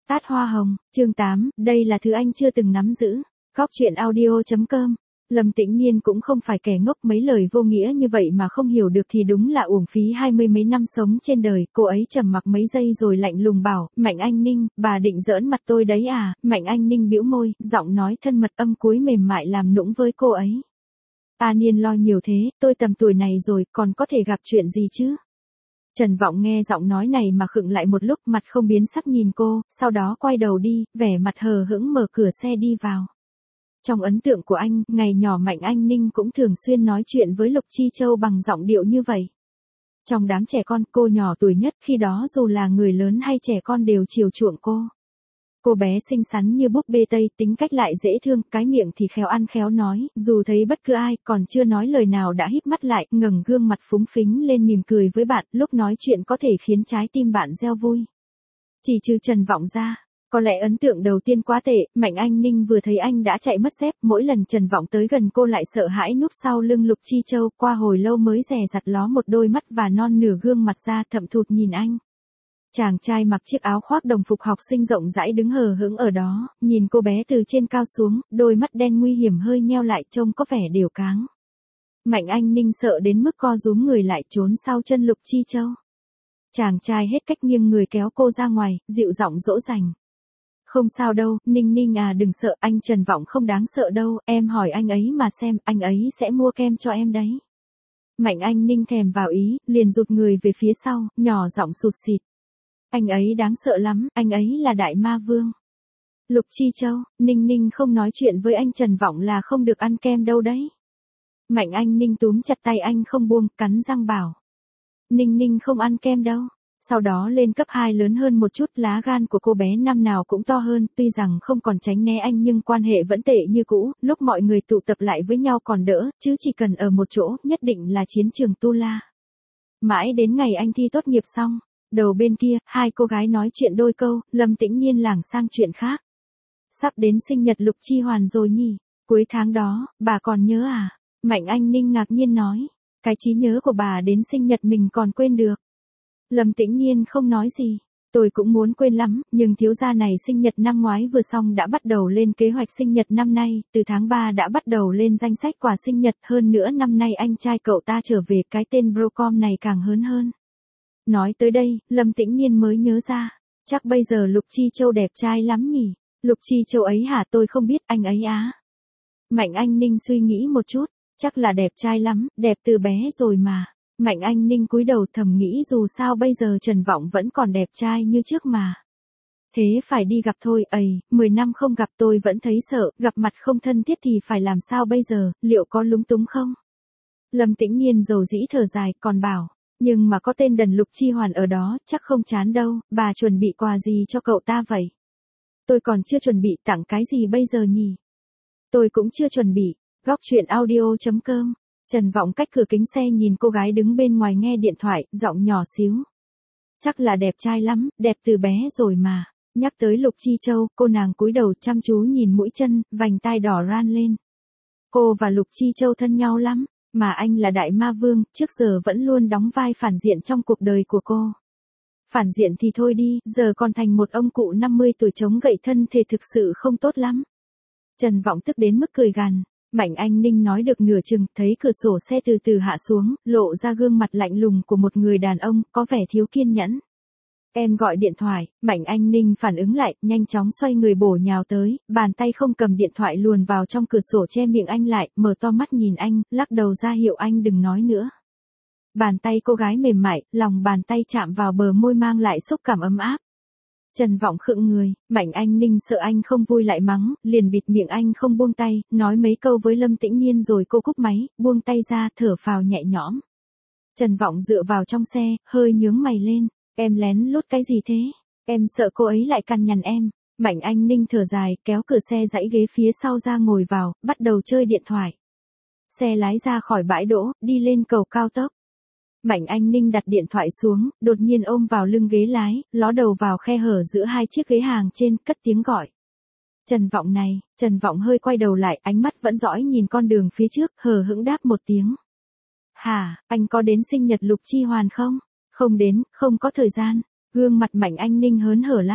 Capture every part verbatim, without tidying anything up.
Tát hoa hồng, chương tám, đây là thứ anh chưa từng nắm giữ. Góc truyện audio chấm com. Lâm Tĩnh Nhiên cũng không phải kẻ ngốc, mấy lời vô nghĩa như vậy mà không hiểu được thì đúng là uổng phí hai mươi mấy năm sống trên đời. Cô ấy trầm mặc mấy giây rồi lạnh lùng bảo, Mạnh Anh Ninh, bà định giỡn mặt tôi đấy à? Mạnh Anh Ninh bĩu môi, giọng nói thân mật âm cuối mềm mại làm nũng với cô ấy. A Niên lo nhiều thế, tôi tầm tuổi này rồi, còn có thể gặp chuyện gì chứ? Trần Vọng nghe giọng nói này mà khựng lại một lúc, mặt không biến sắc nhìn cô, sau đó quay đầu đi, vẻ mặt hờ hững mở cửa xe đi vào. Trong ấn tượng của anh, ngày nhỏ Mạnh Anh Ninh cũng thường xuyên nói chuyện với Lục Chi Châu bằng giọng điệu như vậy. Trong đám trẻ con, cô nhỏ tuổi nhất, khi đó dù là người lớn hay trẻ con đều chiều chuộng cô. Cô bé xinh xắn như búp bê Tây, tính cách lại dễ thương, cái miệng thì khéo ăn khéo nói, dù thấy bất cứ ai, còn chưa nói lời nào đã híp mắt lại, ngẩng gương mặt phúng phính lên mỉm cười với bạn, lúc nói chuyện có thể khiến trái tim bạn reo vui. Chỉ trừ Trần Vọng ra, có lẽ ấn tượng đầu tiên quá tệ, Mạnh Anh Ninh vừa thấy anh đã chạy mất dép, mỗi lần Trần Vọng tới gần cô lại sợ hãi núp sau lưng Lục Chi Châu, qua hồi lâu mới dè dặt ló một đôi mắt và non nửa gương mặt ra thậm thụt nhìn anh. Chàng trai mặc chiếc áo khoác đồng phục học sinh rộng rãi đứng hờ hững ở đó, nhìn cô bé từ trên cao xuống, đôi mắt đen nguy hiểm hơi nheo lại trông có vẻ đều cáng. Mạnh Anh Ninh sợ đến mức co rúm người lại trốn sau chân Lục Chi Châu. Chàng trai hết cách nghiêng người kéo cô ra ngoài, dịu giọng dỗ dành. Không sao đâu, Ninh Ninh à, đừng sợ, anh Trần Vọng không đáng sợ đâu, em hỏi anh ấy mà xem, anh ấy sẽ mua kem cho em đấy. Mạnh Anh Ninh thèm vào ý, liền rụt người về phía sau, nhỏ giọng sụt sịt. Anh ấy đáng sợ lắm, anh ấy là đại ma vương. Lục Chi Châu, Ninh Ninh không nói chuyện với anh Trần Vọng là không được ăn kem đâu đấy. Mạnh Anh Ninh túm chặt tay anh không buông, cắn răng bảo. Ninh Ninh không ăn kem đâu. Sau đó lên cấp hai lớn hơn một chút, lá gan của cô bé năm nào cũng to hơn, tuy rằng không còn tránh né anh nhưng quan hệ vẫn tệ như cũ, lúc mọi người tụ tập lại với nhau còn đỡ, chứ chỉ cần ở một chỗ, nhất định là chiến trường tu la. Mãi đến ngày anh thi tốt nghiệp xong. Đầu bên kia, hai cô gái nói chuyện đôi câu, Lâm Tĩnh Nhiên lảng sang chuyện khác. Sắp đến sinh nhật Lục Chi Hoàn rồi nhỉ, cuối tháng đó, bà còn nhớ à? Mạnh Anh Ninh ngạc nhiên nói, cái trí nhớ của bà đến sinh nhật mình còn quên được. Lâm Tĩnh Nhiên không nói gì, tôi cũng muốn quên lắm, nhưng thiếu gia này sinh nhật năm ngoái vừa xong đã bắt đầu lên kế hoạch sinh nhật năm nay, từ tháng ba đã bắt đầu lên danh sách quà sinh nhật, hơn nữa năm nay anh trai cậu ta trở về, cái tên Brocom này càng hớn hơn. Nói tới đây, Lâm Tĩnh Nhiên mới nhớ ra, chắc bây giờ Lục Chi Châu đẹp trai lắm nhỉ? Lục Chi Châu ấy hả? Tôi không biết, anh ấy á. Mạnh Anh Ninh suy nghĩ một chút, chắc là đẹp trai lắm, đẹp từ bé rồi mà. Mạnh Anh Ninh cúi đầu thầm nghĩ dù sao bây giờ Trần Vọng vẫn còn đẹp trai như trước mà. Thế phải đi gặp thôi, ầy, mười năm không gặp tôi vẫn thấy sợ, gặp mặt không thân thiết thì phải làm sao bây giờ, liệu có lúng túng không? Lâm Tĩnh Nhiên dầu dĩ thở dài, còn bảo. Nhưng mà có tên đần Lục Chi Hoàn ở đó, chắc không chán đâu, bà chuẩn bị quà gì cho cậu ta vậy? Tôi còn chưa chuẩn bị, tặng cái gì bây giờ nhỉ? Tôi cũng chưa chuẩn bị. Góc truyện audio chấm com. Trần Vọng cách cửa kính xe nhìn cô gái đứng bên ngoài nghe điện thoại, giọng nhỏ xíu. Chắc là đẹp trai lắm, đẹp từ bé rồi mà. Nhắc tới Lục Chi Châu, cô nàng cúi đầu chăm chú nhìn mũi chân, vành tai đỏ ran lên. Cô và Lục Chi Châu thân nhau lắm. Mà anh là đại ma vương, trước giờ vẫn luôn đóng vai phản diện trong cuộc đời của cô. Phản diện thì thôi đi, giờ còn thành một ông cụ năm mươi tuổi chống gậy thân thể thực sự không tốt lắm. Trần Vọng tức đến mức cười gằn. Mạnh Anh Ninh nói được nửa chừng, thấy cửa sổ xe từ từ hạ xuống, lộ ra gương mặt lạnh lùng của một người đàn ông, có vẻ thiếu kiên nhẫn. Em gọi điện thoại, Mạnh Anh Ninh phản ứng lại, nhanh chóng xoay người bổ nhào tới, bàn tay không cầm điện thoại luồn vào trong cửa sổ che miệng anh lại, mở to mắt nhìn anh, lắc đầu ra hiệu anh đừng nói nữa. Bàn tay cô gái mềm mại, lòng bàn tay chạm vào bờ môi mang lại xúc cảm ấm áp. Trần Vọng khựng người, Mạnh Anh Ninh sợ anh không vui lại mắng, liền bịt miệng anh không buông tay, nói mấy câu với Lâm Tĩnh Nhiên rồi cô cúp máy, buông tay ra, thở phào nhẹ nhõm. Trần Vọng dựa vào trong xe, hơi nhướng mày lên. Em lén lút cái gì thế? Em sợ cô ấy lại cằn nhằn em. Mạnh Anh Ninh thở dài, kéo cửa xe dãy ghế phía sau ra ngồi vào, bắt đầu chơi điện thoại. Xe lái ra khỏi bãi đỗ, đi lên cầu cao tốc. Mạnh Anh Ninh đặt điện thoại xuống, đột nhiên ôm vào lưng ghế lái, ló đầu vào khe hở giữa hai chiếc ghế hàng trên, cất tiếng gọi. Trần Vọng này, Trần Vọng hơi quay đầu lại, ánh mắt vẫn dõi nhìn con đường phía trước, hờ hững đáp một tiếng. Hả, anh có đến sinh nhật Lục Chi Hoàn không? Không đến, không có thời gian. Gương mặt Mạnh Anh Ninh hớn hở lắm.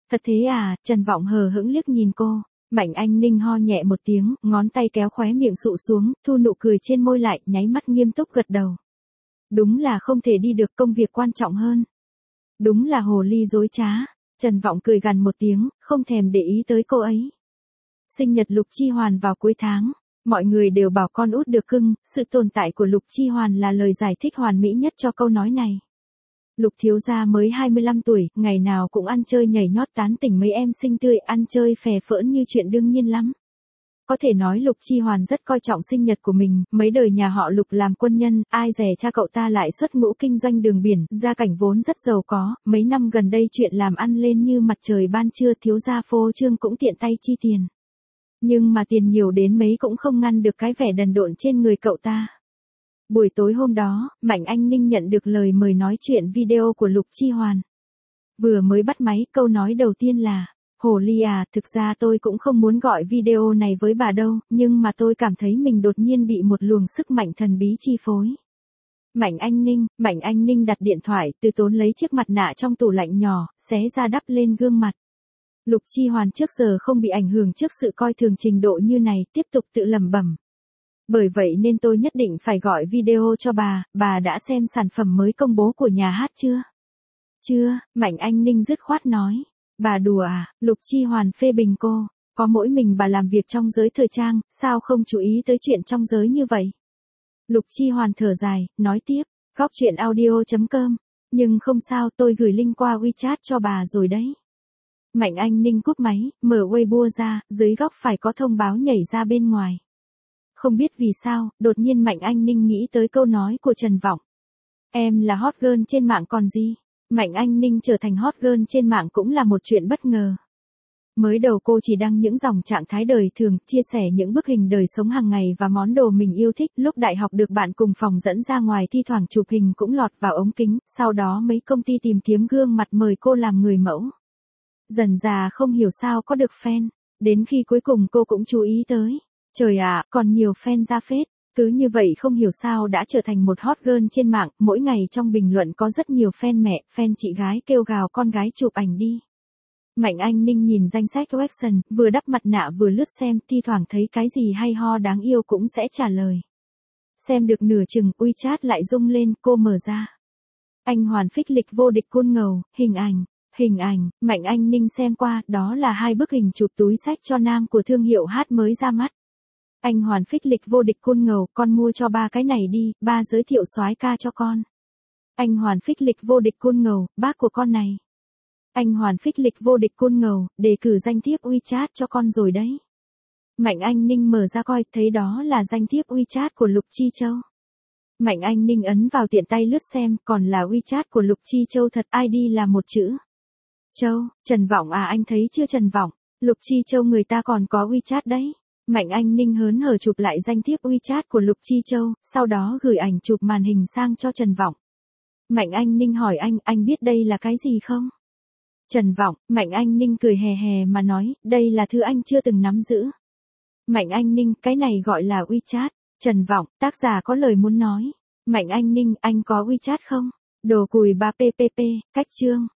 Thật thế à, Trần Vọng hờ hững liếc nhìn cô. Mạnh Anh Ninh ho nhẹ một tiếng, ngón tay kéo khóe miệng sụ xuống, thu nụ cười trên môi lại, nháy mắt nghiêm túc gật đầu. Đúng là không thể đi được, công việc quan trọng hơn. Đúng là hồ ly dối trá. Trần Vọng cười gằn một tiếng, không thèm để ý tới cô ấy. Sinh nhật Lục Chi Hoàn vào cuối tháng. Mọi người đều bảo con út được cưng, sự tồn tại của Lục Chi Hoàn là lời giải thích hoàn mỹ nhất cho câu nói này. Lục thiếu gia mới hai mươi lăm tuổi, ngày nào cũng ăn chơi nhảy nhót tán tỉnh mấy em xinh tươi, ăn chơi phè phỡn như chuyện đương nhiên lắm. Có thể nói Lục Chi Hoàn rất coi trọng sinh nhật của mình, mấy đời nhà họ Lục làm quân nhân, ai dè cha cậu ta lại xuất ngũ kinh doanh đường biển, gia cảnh vốn rất giàu có, mấy năm gần đây chuyện làm ăn lên như mặt trời ban trưa, thiếu gia phô trương cũng tiện tay chi tiền. Nhưng mà tiền nhiều đến mấy cũng không ngăn được cái vẻ đần độn trên người cậu ta. Buổi tối hôm đó, Mạnh Anh Ninh nhận được lời mời nói chuyện video của Lục Chi Hoàn. Vừa mới bắt máy, câu nói đầu tiên là, Hồ ly à, thực ra tôi cũng không muốn gọi video này với bà đâu, nhưng mà tôi cảm thấy mình đột nhiên bị một luồng sức mạnh thần bí chi phối. Mạnh Anh Ninh, Mạnh Anh Ninh đặt điện thoại, từ tốn lấy chiếc mặt nạ trong tủ lạnh nhỏ, xé ra đắp lên gương mặt. Lục Chi Hoàn trước giờ không bị ảnh hưởng trước sự coi thường trình độ như này, tiếp tục tự lẩm bẩm. Bởi vậy nên tôi nhất định phải gọi video cho bà, bà đã xem sản phẩm mới công bố của nhà hát chưa? Chưa, Mạnh Anh Ninh dứt khoát nói. Bà đùa à, Lục Chi Hoàn phê bình cô, có mỗi mình bà làm việc trong giới thời trang, sao không chú ý tới chuyện trong giới như vậy? Lục Chi Hoàn thở dài, nói tiếp, góc chuyện audio chấm com, nhưng không sao, tôi gửi link qua WeChat cho bà rồi đấy. Mạnh Anh Ninh cúp máy, mở Weibo ra, dưới góc phải có thông báo nhảy ra bên ngoài. Không biết vì sao, đột nhiên Mạnh Anh Ninh nghĩ tới câu nói của Trần Vọng. Em là hot girl trên mạng còn gì? Mạnh Anh Ninh trở thành hot girl trên mạng cũng là một chuyện bất ngờ. Mới đầu cô chỉ đăng những dòng trạng thái đời thường, chia sẻ những bức hình đời sống hàng ngày và món đồ mình yêu thích. Lúc đại học được bạn cùng phòng dẫn ra ngoài thi thoảng chụp hình cũng lọt vào ống kính, sau đó mấy công ty tìm kiếm gương mặt mời cô làm người mẫu. Dần dà không hiểu sao có được fan, đến khi cuối cùng cô cũng chú ý tới. Trời ạ, còn nhiều fan ra phết. Cứ như vậy không hiểu sao đã trở thành một hot girl trên mạng, mỗi ngày trong bình luận có rất nhiều fan mẹ, fan chị gái kêu gào con gái chụp ảnh đi. Mạnh Anh Ninh nhìn danh sách caption, vừa đắp mặt nạ vừa lướt xem, thi thoảng thấy cái gì hay ho đáng yêu cũng sẽ trả lời. Xem được nửa chừng, WeChat lại rung lên, cô mở ra. Anh Hoàn phích lịch vô địch côn ngầu, hình ảnh, hình ảnh, Mạnh Anh Ninh xem qua, đó là hai bức hình chụp túi xách cho nam của thương hiệu hát mới ra mắt. Anh Hoàn phích lịch vô địch côn ngầu, con mua cho ba cái này đi, ba giới thiệu soái ca cho con. Anh Hoàn phích lịch vô địch côn ngầu, bác của con này. Anh Hoàn phích lịch vô địch côn ngầu, đề cử danh thiếp WeChat cho con rồi đấy. Mạnh Anh Ninh mở ra coi, thấy đó là danh thiếp WeChat của Lục Chi Châu. Mạnh Anh Ninh ấn vào tiện tay lướt xem, còn là WeChat của Lục Chi Châu thật, i đê là một chữ. Châu, Trần Vọng à, anh thấy chưa Trần Vọng, Lục Chi Châu người ta còn có WeChat đấy. Mạnh Anh Ninh hớn hở chụp lại danh thiếp WeChat của Lục Chi Châu, sau đó gửi ảnh chụp màn hình sang cho Trần Vọng. Mạnh Anh Ninh hỏi anh, anh biết đây là cái gì không? Trần Vọng, Mạnh Anh Ninh cười hề hề mà nói, đây là thứ anh chưa từng nắm giữ. Mạnh Anh Ninh, cái này gọi là WeChat. Trần Vọng, tác giả có lời muốn nói. Mạnh Anh Ninh, anh có WeChat không? Đồ cùi ba ppp, cách chương.